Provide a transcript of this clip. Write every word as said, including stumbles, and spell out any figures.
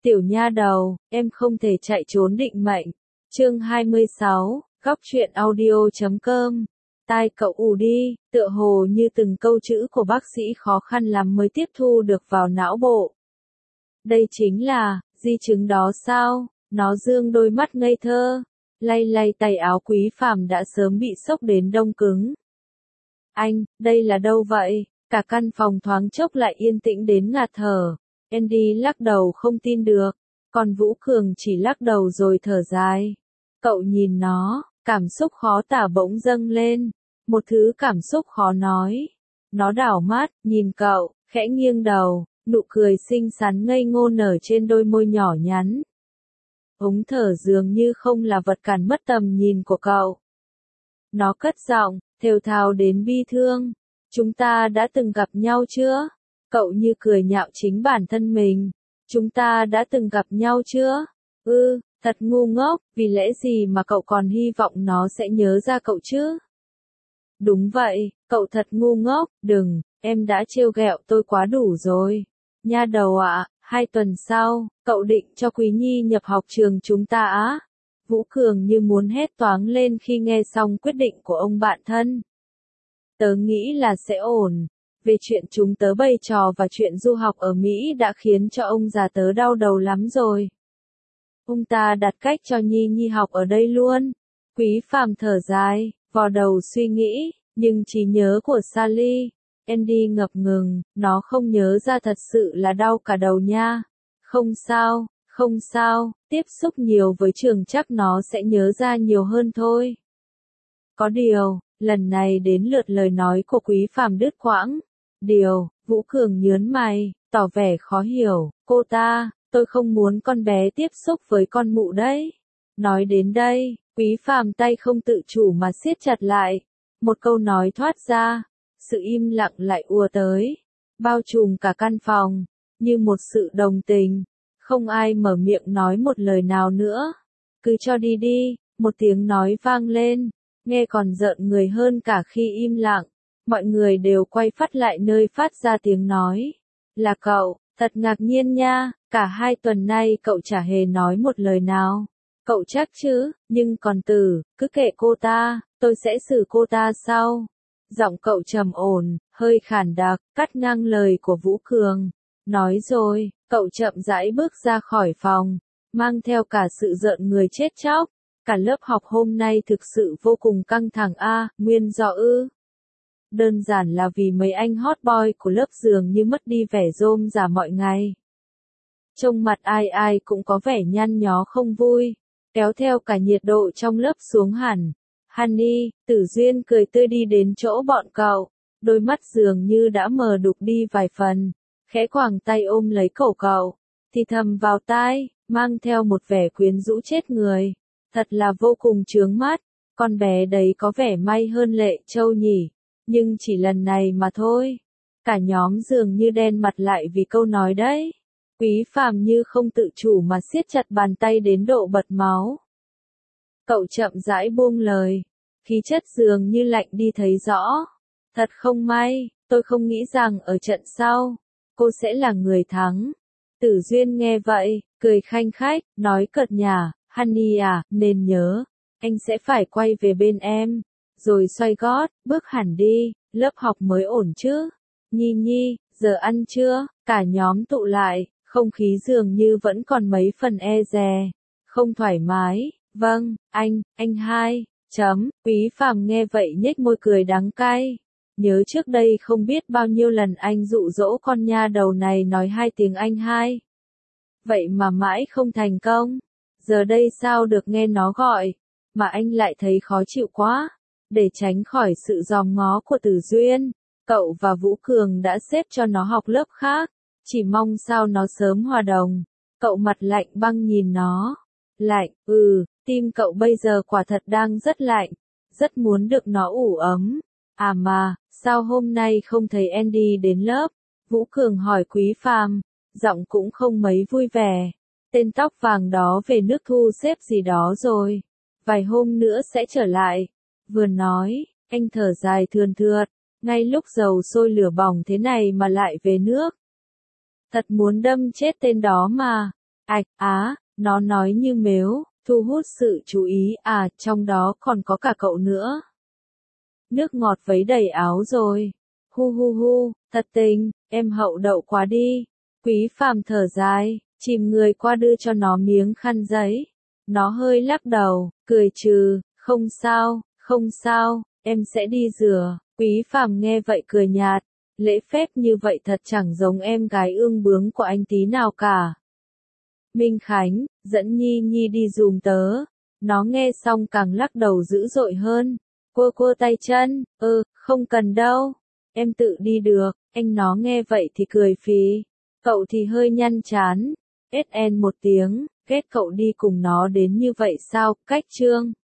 Tiểu nha đầu, em không thể chạy trốn định mệnh. Chương hai mươi sáu, góc truyện audio chấm com. Tai cậu ù đi, tựa hồ như từng câu chữ của bác sĩ khó khăn lắm mới tiếp thu được vào não bộ. Đây chính là, di chứng đó sao? Nó dương đôi mắt ngây thơ, lay lay tay áo Quý Phàm đã sớm bị sốc đến đông cứng. Anh, đây là đâu vậy? Cả căn phòng thoáng chốc lại yên tĩnh đến ngạt thở. Andy lắc đầu không tin được, còn Vũ Cường chỉ lắc đầu rồi thở dài. Cậu nhìn nó, cảm xúc khó tả bỗng dâng lên, một thứ cảm xúc khó nói. Nó đảo mắt, nhìn cậu, khẽ nghiêng đầu, nụ cười xinh xắn ngây ngô nở trên đôi môi nhỏ nhắn. Ống thở dường như không là vật cản mất tầm nhìn của cậu. Nó cất giọng, thều thào đến bi thương. Chúng ta đã từng gặp nhau chưa? Cậu như cười nhạo chính bản thân mình. Chúng ta đã từng gặp nhau chưa? Ừ, thật ngu ngốc, vì lẽ gì mà cậu còn hy vọng nó sẽ nhớ ra cậu chứ? Đúng vậy, cậu thật ngu ngốc, đừng, em đã trêu ghẹo tôi quá đủ rồi. Nha đầu ạ, hai tuần sau, cậu định cho Quý Nhi nhập học trường chúng ta á? Vũ Cường như muốn hét toáng lên khi nghe xong quyết định của ông bạn thân. Tớ nghĩ là sẽ ổn. Về chuyện chúng tớ bày trò và chuyện du học ở Mỹ đã khiến cho ông già tớ đau đầu lắm rồi. Ông ta đặt cách cho Nhi Nhi học ở đây luôn. Quý Phàm thở dài, vò đầu suy nghĩ, nhưng trí nhớ của Sally, Andy ngập ngừng, nó không nhớ ra thật sự là đau cả đầu nha. Không sao, không sao, tiếp xúc nhiều với trường chắc nó sẽ nhớ ra nhiều hơn thôi. Có điều, lần này đến lượt lời nói của Quý Phàm đứt quãng. Điều, Vũ Cường nhớn mày, tỏ vẻ khó hiểu, cô ta, tôi không muốn con bé tiếp xúc với con mụ đấy. Nói đến đây, Quý Phàm tay không tự chủ mà siết chặt lại. Một câu nói thoát ra, sự im lặng lại ùa tới, bao trùm cả căn phòng, như một sự đồng tình. Không ai mở miệng nói một lời nào nữa. Cứ cho đi đi, một tiếng nói vang lên, nghe còn rợn người hơn cả khi im lặng. Mọi người đều quay phát lại nơi phát ra tiếng nói. Là cậu, thật ngạc nhiên nha, cả hai tuần nay cậu chả hề nói một lời nào. Cậu chắc chứ, nhưng còn Tử, cứ kệ cô ta, tôi sẽ xử cô ta sau. Giọng cậu trầm ổn, hơi khản đặc, cắt ngang lời của Vũ Cường. Nói rồi, cậu chậm rãi bước ra khỏi phòng, mang theo cả sự rợn người chết chóc. Cả lớp học hôm nay thực sự vô cùng căng thẳng a, à, nguyên do ư. Đơn giản là vì mấy anh hot boy của lớp dường như mất đi vẻ rôm rả mọi ngày. Trông mặt ai ai cũng có vẻ nhăn nhó không vui, kéo theo cả nhiệt độ trong lớp xuống hẳn. Honey, Tử Duyên cười tươi đi đến chỗ bọn cậu, đôi mắt dường như đã mờ đục đi vài phần, khẽ quàng tay ôm lấy cổ cậu, thì thầm vào tai, mang theo một vẻ quyến rũ chết người. Thật là vô cùng chướng mắt, con bé đấy có vẻ may hơn Lệ Châu nhỉ. Nhưng chỉ lần này mà thôi. Cả nhóm dường như đen mặt lại vì câu nói đấy. Quý Phàm như không tự chủ mà siết chặt bàn tay đến độ bật máu. Cậu chậm rãi buông lời, khí chất dường như lạnh đi thấy rõ. Thật không may, tôi không nghĩ rằng ở trận sau, cô sẽ là người thắng. Tử Duyên nghe vậy, cười khanh khách, nói cợt nhả, Honey à, nên nhớ, anh sẽ phải quay về bên em. Rồi xoay gót, bước hẳn đi, lớp học mới ổn chứ. Nhi Nhi, giờ ăn chưa? Cả nhóm tụ lại, không khí dường như vẫn còn mấy phần e dè, không thoải mái. Vâng, anh, anh hai, chấm, Quý Phàm nghe vậy nhếch môi cười đắng cay. Nhớ trước đây không biết bao nhiêu lần anh dụ dỗ con nha đầu này nói hai tiếng anh hai. Vậy mà mãi không thành công. Giờ đây sao được nghe nó gọi, mà anh lại thấy khó chịu quá. Để tránh khỏi sự dòm ngó của Tử Duyên, cậu và Vũ Cường đã xếp cho nó học lớp khác, chỉ mong sao nó sớm hòa đồng. Cậu mặt lạnh băng nhìn nó. Lạnh, ừ, tim cậu bây giờ quả thật đang rất lạnh, rất muốn được nó ủ ấm. À mà, sao hôm nay không thấy Andy đến lớp? Vũ Cường hỏi Quý Phàm, giọng cũng không mấy vui vẻ. Tên tóc vàng đó về nước thu xếp gì đó rồi, vài hôm nữa sẽ trở lại. Vừa nói, anh thở dài thườn thượt, ngay lúc dầu sôi lửa bỏng thế này mà lại về nước. Thật muốn đâm chết tên đó mà. Ạch, á, nó nói như mếu, thu hút sự chú ý, à, trong đó còn có cả cậu nữa. Nước ngọt vấy đầy áo rồi. Hu hu hu, thật tình, em hậu đậu quá đi. Quý Phàm thở dài, chìm người qua đưa cho nó miếng khăn giấy. Nó hơi lắc đầu, cười trừ, không sao, không sao, em sẽ đi rửa. Quý Phàm nghe vậy cười nhạt, lễ phép như vậy thật chẳng giống em gái ương bướng của anh tí nào cả. Minh Khánh, dẫn Nhi Nhi đi giùm tớ. Nó nghe xong càng lắc đầu dữ dội hơn. Cua cua tay chân, ừ, không cần đâu. Em tự đi được. Anh nó nghe vậy thì cười phì. Cậu thì hơi nhăn chán. ét en một tiếng, kết cậu đi cùng nó đến như vậy sao, cách chương.